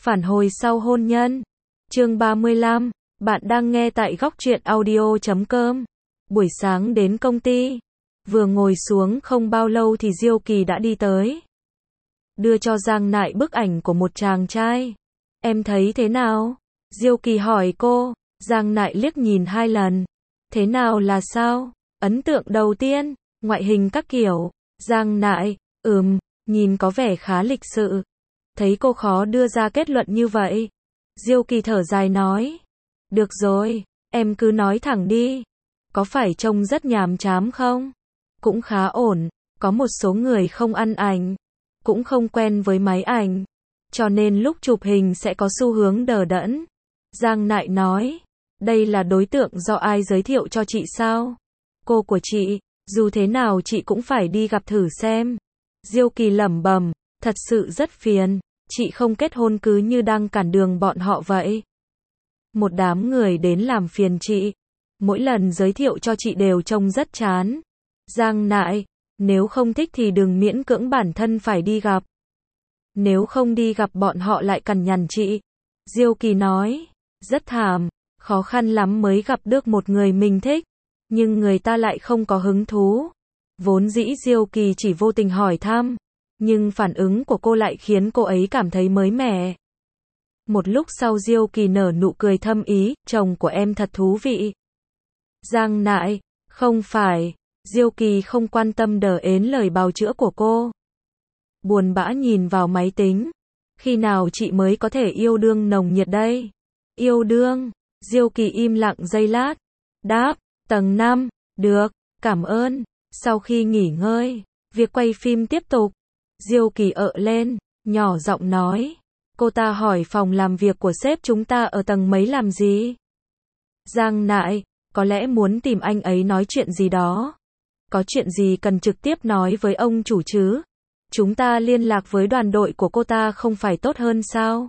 Phản hồi sau hôn nhân. Chương 35. Bạn đang nghe tại góc truyện audio.com. Buổi sáng đến công ty. Vừa ngồi xuống không bao lâu thì Diêu Kỳ đã đi tới. Đưa cho Giang Nại bức ảnh của một chàng trai. Em thấy thế nào? Diêu Kỳ hỏi cô. Giang Nại liếc nhìn 2 lần. Thế nào là sao? Ấn tượng đầu tiên, ngoại hình các kiểu. Giang Nại, nhìn có vẻ khá lịch sự. Thấy cô khó đưa ra kết luận như vậy. Diêu Kỳ thở dài nói. Được rồi, em cứ nói thẳng đi. Có phải trông rất nhàm chán không? Cũng khá ổn, có một số người không ăn ảnh, cũng không quen với máy ảnh, cho nên lúc chụp hình sẽ có xu hướng đờ đẫn. Giang Nại nói, đây là đối tượng do ai giới thiệu cho chị sao? Cô của chị, dù thế nào chị cũng phải đi gặp thử xem. Diêu Kỳ lẩm bẩm, thật sự rất phiền, chị không kết hôn cứ như đang cản đường bọn họ vậy. Một đám người đến làm phiền chị, mỗi lần giới thiệu cho chị đều trông rất chán. Giang Nại, nếu không thích thì đừng miễn cưỡng bản thân phải đi gặp. Nếu không đi gặp bọn họ lại cằn nhằn chị. Diêu Kỳ nói, rất thảm, khó khăn lắm mới gặp được một người mình thích, nhưng người ta lại không có hứng thú. Vốn dĩ Diêu Kỳ chỉ vô tình hỏi thăm, nhưng phản ứng của cô lại khiến cô ấy cảm thấy mới mẻ. Một lúc sau Diêu Kỳ nở nụ cười thâm ý, chồng của em thật thú vị. Giang Nại, không phải. Diêu Kỳ không quan tâm đờ ến lời bào chữa của cô. Buồn bã nhìn vào máy tính. Khi nào chị mới có thể yêu đương nồng nhiệt đây? Yêu đương? Diêu Kỳ im lặng giây lát. Đáp, tầng 5, được, cảm ơn. Sau khi nghỉ ngơi, việc quay phim tiếp tục. Diêu Kỳ ợ lên, nhỏ giọng nói. Cô ta hỏi phòng làm việc của sếp chúng ta ở tầng mấy làm gì? Giang Nại, có lẽ muốn tìm anh ấy nói chuyện gì đó. Có chuyện gì cần trực tiếp nói với ông chủ chứ? Chúng ta liên lạc với đoàn đội của cô ta không phải tốt hơn sao?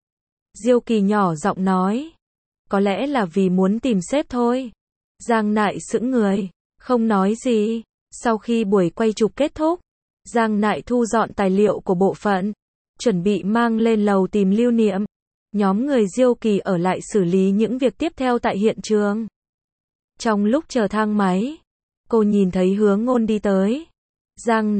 Diêu Kỳ nhỏ giọng nói. Có lẽ là vì muốn tìm sếp thôi. Giang Nại sững người, không nói gì. Sau khi buổi quay chụp kết thúc, Giang Nại thu dọn tài liệu của bộ phận, chuẩn bị mang lên lầu tìm lưu niệm. Nhóm người Diêu Kỳ ở lại xử lý những việc tiếp theo tại hiện trường. Trong lúc chờ thang máy, cô nhìn thấy Hứa Ngôn đi tới. Giang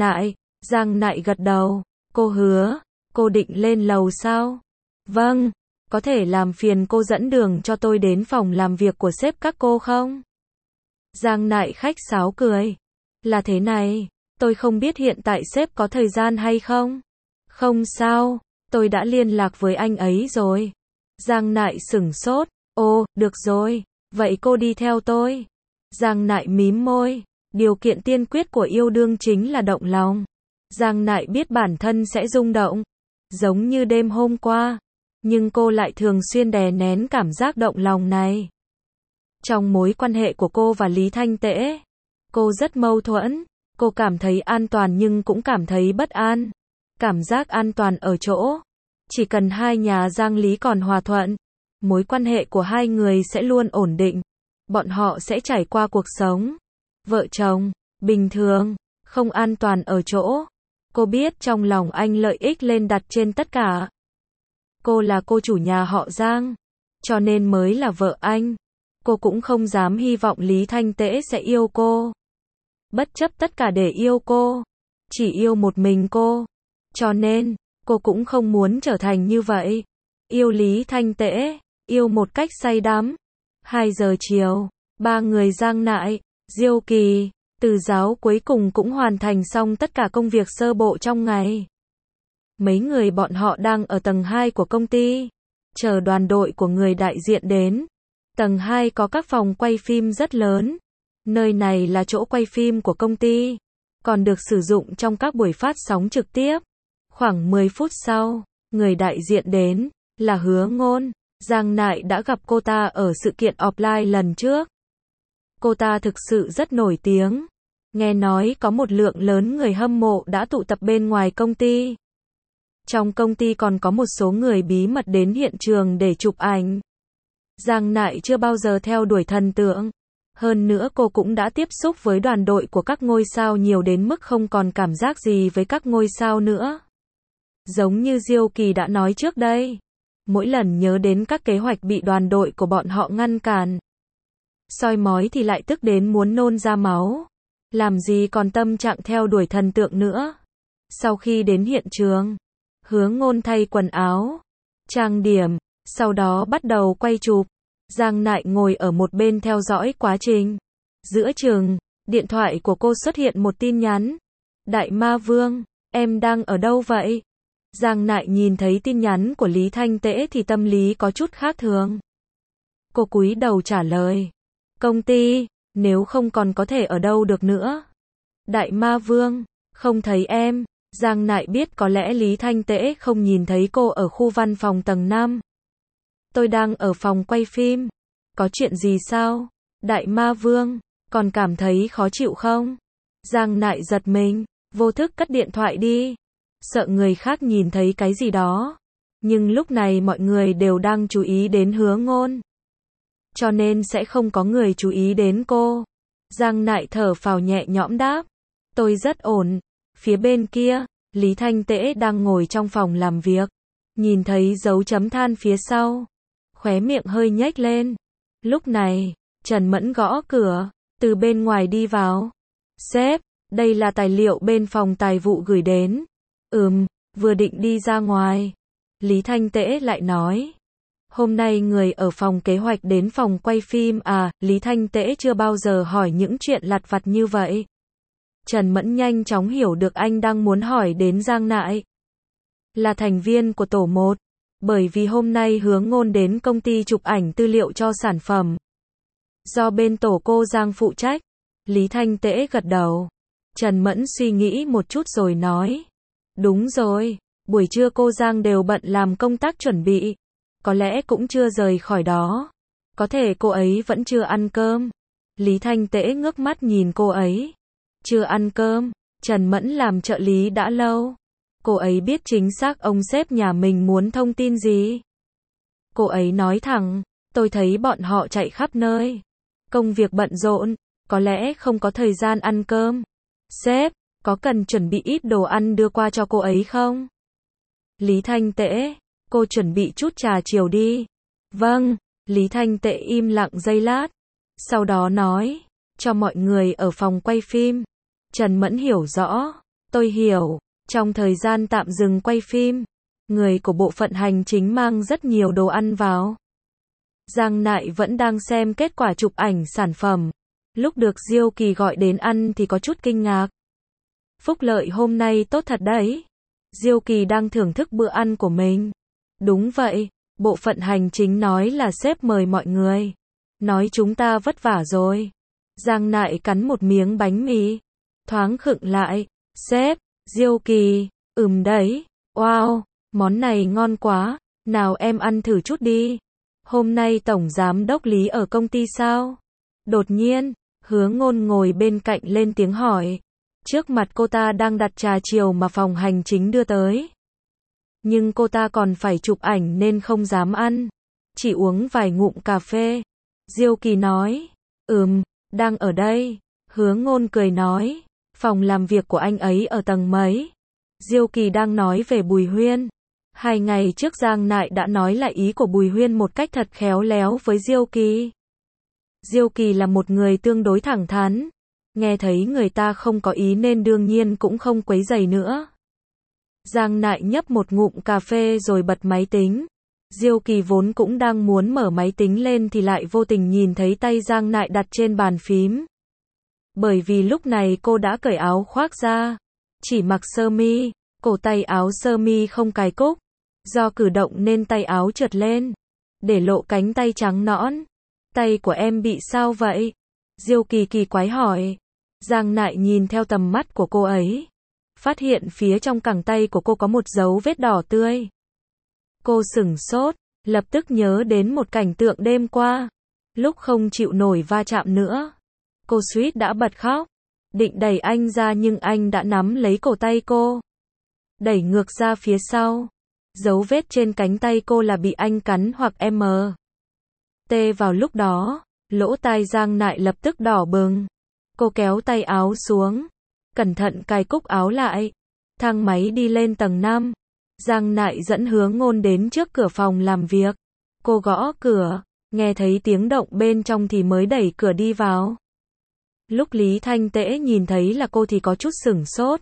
Nại gật đầu. Cô Hứa, cô định lên lầu sao? Vâng, có thể làm phiền cô dẫn đường cho tôi đến phòng làm việc của sếp các cô không? Giang Nại khách sáo cười. Là thế này, tôi không biết hiện tại sếp có thời gian hay không? Không sao, tôi đã liên lạc với anh ấy rồi. Giang Nại sửng sốt. Ồ, được rồi, vậy cô đi theo tôi. Giang Nại mím môi. Điều kiện tiên quyết của yêu đương chính là động lòng. Giang Nại biết bản thân sẽ rung động, giống như đêm hôm qua, nhưng cô lại thường xuyên đè nén cảm giác động lòng này. Trong mối quan hệ của cô và Lý Thanh Tễ, cô rất mâu thuẫn. Cô cảm thấy an toàn nhưng cũng cảm thấy bất an. Cảm giác an toàn ở chỗ, chỉ cần hai nhà Giang Lý còn hòa thuận, mối quan hệ của hai người sẽ luôn ổn định. Bọn họ sẽ trải qua cuộc sống vợ chồng bình thường. Không an toàn ở chỗ, cô biết trong lòng anh lợi ích lên đặt trên tất cả. Cô là cô chủ nhà họ Giang, cho nên mới là vợ anh. Cô cũng không dám hy vọng Lý Thanh Tễ sẽ yêu cô. Bất chấp tất cả để yêu cô, chỉ yêu một mình cô. Cho nên, cô cũng không muốn trở thành như vậy. Yêu Lý Thanh Tễ, yêu một cách say đắm. 2 giờ chiều, 3 người Giang Nại, Diêu Kỳ, Từ Giáo cuối cùng cũng hoàn thành xong tất cả công việc sơ bộ trong ngày. Mấy người bọn họ đang ở tầng 2 của công ty, chờ đoàn đội của người đại diện đến. Tầng 2 có các phòng quay phim rất lớn. Nơi này là chỗ quay phim của công ty, còn được sử dụng trong các buổi phát sóng trực tiếp. Khoảng 10 phút sau, người đại diện đến, là Hứa Ngôn. Giang Nại đã gặp cô ta ở sự kiện offline lần trước. Cô ta thực sự rất nổi tiếng. Nghe nói có một lượng lớn người hâm mộ đã tụ tập bên ngoài công ty. Trong công ty còn có một số người bí mật đến hiện trường để chụp ảnh. Giang Nại chưa bao giờ theo đuổi thần tượng. Hơn nữa cô cũng đã tiếp xúc với đoàn đội của các ngôi sao nhiều đến mức không còn cảm giác gì với các ngôi sao nữa. Giống như Diêu Kỳ đã nói trước đây, Mỗi lần nhớ đến các kế hoạch bị đoàn đội của bọn họ ngăn cản, soi mói thì lại tức đến muốn nôn ra máu. Làm gì còn tâm trạng theo đuổi thần tượng nữa. Sau khi đến hiện trường, Hứa Ngôn thay quần áo, trang điểm, sau đó bắt đầu quay chụp. Giang Nại ngồi ở một bên theo dõi quá trình. Giữa chừng, điện thoại của cô xuất hiện một tin nhắn. Đại Ma Vương, em đang ở đâu vậy? Giang Nại nhìn thấy tin nhắn của Lý Thanh Tễ thì tâm lý có chút khác thường. Cô cúi đầu trả lời. Công ty, nếu không còn có thể ở đâu được nữa. Đại Ma Vương, không thấy em. Giang Nại biết có lẽ Lý Thanh Tễ không nhìn thấy cô ở khu văn phòng tầng 5. Tôi đang ở phòng quay phim. Có chuyện gì sao? Đại Ma Vương, còn cảm thấy khó chịu không? Giang Nại giật mình, vô thức cất điện thoại đi. Sợ người khác nhìn thấy cái gì đó. Nhưng lúc này mọi người đều đang chú ý đến Hứa Ngôn. Cho nên sẽ không có người chú ý đến cô. Giang Nại thở phào nhẹ nhõm đáp. Tôi rất ổn. Phía bên kia, Lý Thanh Tễ đang ngồi trong phòng làm việc. Nhìn thấy dấu chấm than phía sau. Khóe miệng hơi nhếch lên. Lúc này, Trần Mẫn gõ cửa, từ bên ngoài đi vào. Sếp, đây là tài liệu bên phòng tài vụ gửi đến. Vừa định đi ra ngoài. Lý Thanh Tễ lại nói. Hôm nay người ở phòng kế hoạch đến phòng quay phim à? Lý Thanh Tễ chưa bao giờ hỏi những chuyện lặt vặt như vậy. Trần Mẫn nhanh chóng hiểu được anh đang muốn hỏi đến Giang Nại. Là thành viên của tổ 1. Bởi vì hôm nay Hứa Ngôn đến công ty chụp ảnh tư liệu cho sản phẩm. Do bên tổ cô Giang phụ trách. Lý Thanh Tễ gật đầu. Trần Mẫn suy nghĩ một chút rồi nói. Đúng rồi, buổi trưa cô Giang đều bận làm công tác chuẩn bị. Có lẽ cũng chưa rời khỏi đó. Có thể cô ấy vẫn chưa ăn cơm. Lý Thanh Tễ ngước mắt nhìn cô ấy. Chưa ăn cơm, Trần Mẫn làm trợ lý đã lâu. Cô ấy biết chính xác ông sếp nhà mình muốn thông tin gì. Cô ấy nói thẳng, tôi thấy bọn họ chạy khắp nơi. Công việc bận rộn, có lẽ không có thời gian ăn cơm. Sếp, có cần chuẩn bị ít đồ ăn đưa qua cho cô ấy không? Lý Thanh Tễ, cô chuẩn bị chút trà chiều đi. Vâng, Lý Thanh Tễ im lặng giây lát. Sau đó nói, cho mọi người ở phòng quay phim. Trần Mẫn hiểu rõ, tôi hiểu, trong thời gian tạm dừng quay phim, người của bộ phận hành chính mang rất nhiều đồ ăn vào. Giang Nại vẫn đang xem kết quả chụp ảnh sản phẩm. Lúc được Diêu Kỳ gọi đến ăn thì có chút kinh ngạc. Phúc lợi hôm nay tốt thật đấy. Diêu Kỳ đang thưởng thức bữa ăn của mình. Đúng vậy, bộ phận hành chính nói là sếp mời mọi người. Nói chúng ta vất vả rồi. Giang Nại cắn một miếng bánh mì. Thoáng khựng lại. Sếp, Diêu Kỳ, đấy. Wow, món này ngon quá. Nào em ăn thử chút đi. Hôm nay Tổng Giám đốc Lý ở công ty sao? Đột nhiên, Hứa Ngôn ngồi bên cạnh lên tiếng hỏi. Trước mặt cô ta đang đặt trà chiều mà phòng hành chính đưa tới. Nhưng cô ta còn phải chụp ảnh nên không dám ăn. Chỉ uống vài ngụm cà phê. Diêu Kỳ nói. Đang ở đây. Hứa Ngôn cười nói. Phòng làm việc của anh ấy ở tầng mấy? Diêu Kỳ đang nói về Bùi Huyên. 2 ngày trước Giang Nại đã nói lại ý của Bùi Huyên một cách thật khéo léo với Diêu Kỳ. Diêu Kỳ là một người tương đối thẳng thắn. Nghe thấy người ta không có ý nên đương nhiên cũng không quấy rầy nữa. Giang Nại nhấp một ngụm cà phê rồi bật máy tính. Diêu Kỳ vốn cũng đang muốn mở máy tính lên thì lại vô tình nhìn thấy tay Giang Nại đặt trên bàn phím. Bởi vì lúc này cô đã cởi áo khoác ra, chỉ mặc sơ mi, cổ tay áo sơ mi không cài cúc. Do cử động nên tay áo trượt lên, để lộ cánh tay trắng nõn. Tay của em bị sao vậy? Diêu Kỳ kỳ quái hỏi. Giang Nại nhìn theo tầm mắt của cô ấy. Phát hiện phía trong cẳng tay của cô có một dấu vết đỏ tươi. Cô sửng sốt, lập tức nhớ đến một cảnh tượng đêm qua. Lúc không chịu nổi va chạm nữa. Cô suýt đã bật khóc. Định đẩy anh ra nhưng anh đã nắm lấy cổ tay cô. Đẩy ngược ra phía sau. Dấu vết trên cánh tay cô là bị anh cắn hoặc tê vào lúc đó. Lỗ tai Giang Nại lập tức đỏ bừng. Cô kéo tay áo xuống. Cẩn thận cài cúc áo lại. Thang máy đi lên tầng 5. Giang Nại dẫn Hứa Ngôn đến trước cửa phòng làm việc. Cô gõ cửa, nghe thấy tiếng động bên trong thì mới đẩy cửa đi vào. Lúc Lý Thanh Tễ nhìn thấy là cô thì có chút sửng sốt.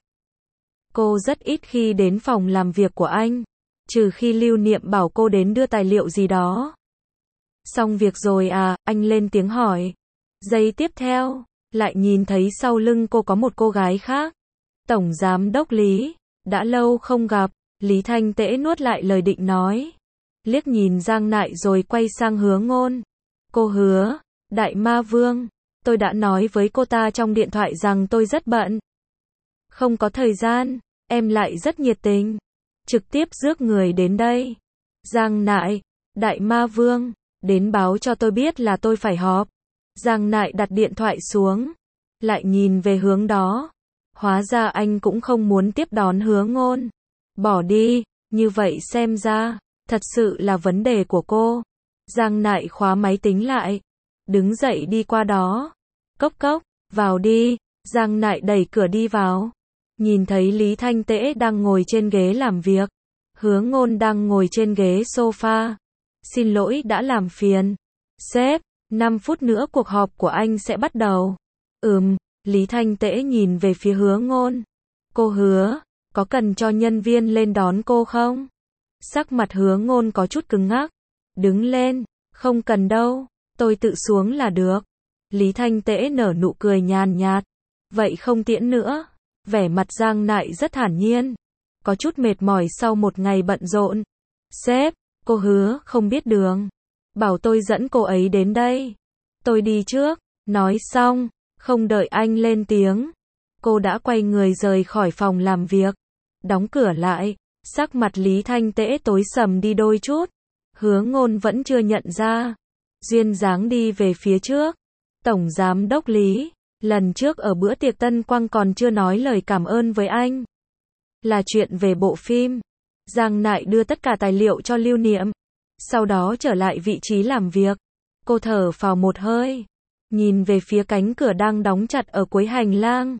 Cô rất ít khi đến phòng làm việc của anh, trừ khi Lưu Niệm bảo cô đến đưa tài liệu gì đó. Xong việc rồi à, anh lên tiếng hỏi. Giây tiếp theo, lại nhìn thấy sau lưng cô có một cô gái khác. Tổng Giám đốc Lý, đã lâu không gặp. Lý Thanh Tễ nuốt lại lời định nói. Liếc nhìn Giang Nại rồi quay sang Hứa Ngôn. Cô Hứa, Đại Ma Vương, tôi đã nói với cô ta trong điện thoại rằng tôi rất bận. Không có thời gian, em lại rất nhiệt tình. Trực tiếp rước người đến đây. Giang Nại, Đại Ma Vương, đến báo cho tôi biết là tôi phải họp. Giang Nại đặt điện thoại xuống, lại nhìn về hướng đó. Hóa ra anh cũng không muốn tiếp đón Hứa Ngôn. Bỏ đi, như vậy xem ra, thật sự là vấn đề của cô. Giang Nại khóa máy tính lại, đứng dậy đi qua đó. Cốc cốc, vào đi. Giang Nại đẩy cửa đi vào. Nhìn thấy Lý Thanh Tễ đang ngồi trên ghế làm việc. Hứa Ngôn đang ngồi trên ghế sofa. Xin lỗi đã làm phiền. Sếp, 5 phút nữa cuộc họp của anh sẽ bắt đầu. Lý Thanh Tễ nhìn về phía Hứa Ngôn. Cô Hứa, có cần cho nhân viên lên đón cô không? Sắc mặt Hứa Ngôn có chút cứng ngắc. Đứng lên, không cần đâu, tôi tự xuống là được. Lý Thanh Tễ nở nụ cười nhàn nhạt. Vậy không tiễn nữa. Vẻ mặt Giang Nại rất thản nhiên. Có chút mệt mỏi sau một ngày bận rộn. Sếp, cô Hứa không biết đường. Bảo tôi dẫn cô ấy đến đây. Tôi đi trước. Nói xong, không đợi anh lên tiếng. Cô đã quay người rời khỏi phòng làm việc. Đóng cửa lại. Sắc mặt Lý Thanh Tễ tối sầm đi đôi chút. Hứa Ngôn vẫn chưa nhận ra. Duyên dáng đi về phía trước. Tổng Giám đốc Lý, lần trước ở bữa tiệc Tân Quang còn chưa nói lời cảm ơn với anh. Là chuyện về bộ phim. Giang Nại đưa tất cả tài liệu cho Lưu Niệm. Sau đó trở lại vị trí làm việc. Cô thở phào một hơi. Nhìn về phía cánh cửa đang đóng chặt ở cuối hành lang.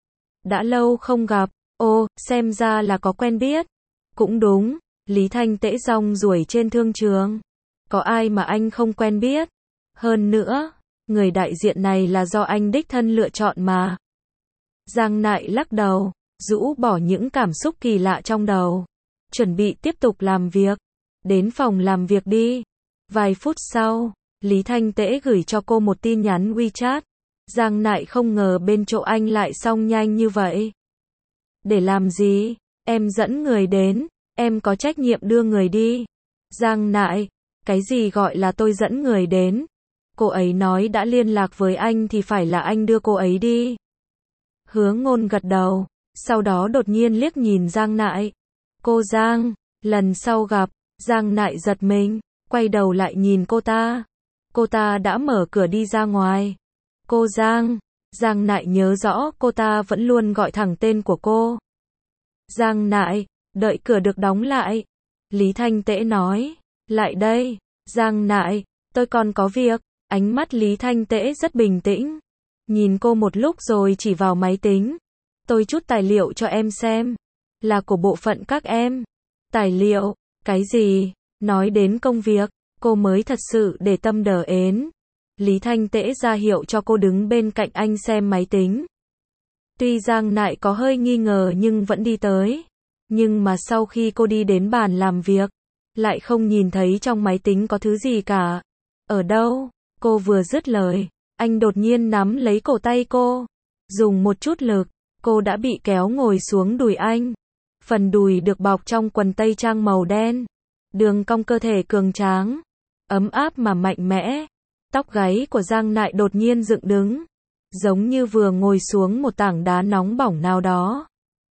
Đã lâu không gặp. Ô, xem ra là có quen biết. Cũng đúng, Lý Thanh Tễ rong ruổi trên thương trường. Có ai mà anh không quen biết. Hơn nữa, người đại diện này là do anh đích thân lựa chọn mà. Giang Nại lắc đầu, rũ bỏ những cảm xúc kỳ lạ trong đầu. Chuẩn bị tiếp tục làm việc. Đến phòng làm việc đi. Vài phút sau, Lý Thanh Tễ gửi cho cô một tin nhắn WeChat. Giang Nại không ngờ bên chỗ anh lại xong nhanh như vậy. Để làm gì? Em dẫn người đến, em có trách nhiệm đưa người đi. Giang Nại, cái gì gọi là tôi dẫn người đến? Cô ấy nói đã liên lạc với anh thì phải là anh đưa cô ấy đi. Hứa Ngôn gật đầu, sau đó đột nhiên liếc nhìn Giang Nại. Cô Giang, lần sau gặp, Giang Nại giật mình, quay đầu lại nhìn cô ta. Cô ta đã mở cửa đi ra ngoài. Cô Giang, Giang Nại nhớ rõ cô ta vẫn luôn gọi thẳng tên của cô. Giang Nại, đợi cửa được đóng lại. Lý Thanh Tễ nói, lại đây. Giang Nại, tôi còn có việc. Ánh mắt Lý Thanh Tễ rất bình tĩnh. Nhìn cô một lúc rồi chỉ vào máy tính. Tôi chút tài liệu cho em xem. Là của bộ phận các em. Tài liệu, cái gì? Nói đến công việc, cô mới thật sự để tâm đờ ến. Lý Thanh Tễ ra hiệu cho cô đứng bên cạnh anh xem máy tính. Tuy Giang Nại có hơi nghi ngờ nhưng vẫn đi tới. Nhưng mà sau khi cô đi đến bàn làm việc, lại không nhìn thấy trong máy tính có thứ gì cả. Ở đâu? Cô vừa dứt lời, anh đột nhiên nắm lấy cổ tay cô. Dùng một chút lực, cô đã bị kéo ngồi xuống đùi anh. Phần đùi được bọc trong quần tây trang màu đen. Đường cong cơ thể cường tráng, ấm áp mà mạnh mẽ. Tóc gáy của Giang Nại đột nhiên dựng đứng, giống như vừa ngồi xuống một tảng đá nóng bỏng nào đó.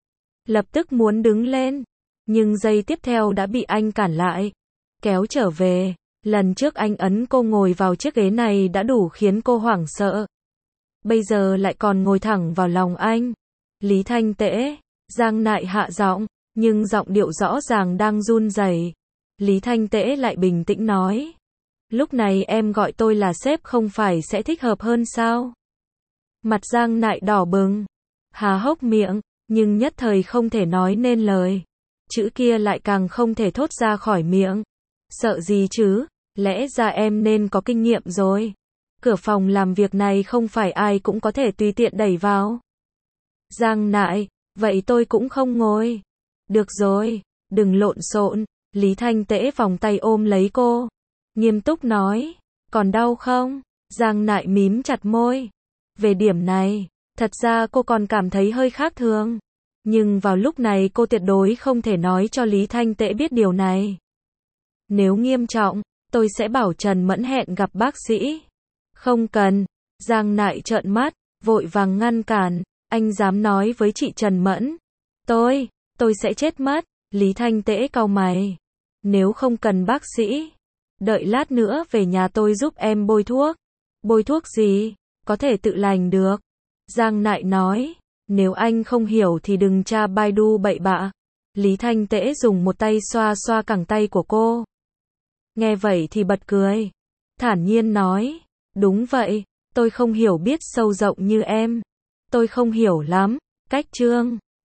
Lập tức muốn đứng lên, nhưng giây tiếp theo đã bị anh cản lại, kéo trở về. Lần trước anh ấn cô ngồi vào chiếc ghế này đã đủ khiến cô hoảng sợ. Bây giờ lại còn ngồi thẳng vào lòng anh. Lý Thanh Tễ, Giang Nại hạ giọng, nhưng giọng điệu rõ ràng đang run rẩy. Lý Thanh Tễ lại bình tĩnh nói. Lúc này em gọi tôi là sếp không phải sẽ thích hợp hơn sao? Mặt Giang Nại đỏ bừng, há hốc miệng, nhưng nhất thời không thể nói nên lời. chữ kia lại càng không thể thốt ra khỏi miệng. Sợ gì chứ, lẽ ra em nên có kinh nghiệm rồi. Cửa phòng làm việc này không phải ai cũng có thể tùy tiện đẩy vào. Giang Nại, vậy tôi cũng không ngồi. Được rồi, đừng lộn xộn. Lý Thanh Tễ vòng tay ôm lấy cô. Nghiêm túc nói, còn đau không? Giang Nại mím chặt môi. Về điểm này, thật ra cô còn cảm thấy hơi khác thường. Nhưng vào lúc này cô tuyệt đối không thể nói cho Lý Thanh Tễ biết điều này. Nếu nghiêm trọng, tôi sẽ bảo Trần Mẫn hẹn gặp bác sĩ. Không cần. Giang Nại trợn mắt, vội vàng ngăn cản. Anh dám nói với chị Trần Mẫn. Tôi sẽ chết mất. Lý Thanh Tễ cau mày. Nếu không cần bác sĩ, đợi lát nữa về nhà tôi giúp em bôi thuốc. Bôi thuốc gì? Có thể tự lành được. Giang Nại nói. Nếu anh không hiểu thì đừng tra Baidu bậy bạ. Lý Thanh Tễ dùng một tay xoa xoa cẳng tay của cô. Nghe vậy thì bật cười. Thản nhiên nói. Đúng vậy, tôi không hiểu biết sâu rộng như em. Tôi không hiểu lắm. Cách Trương.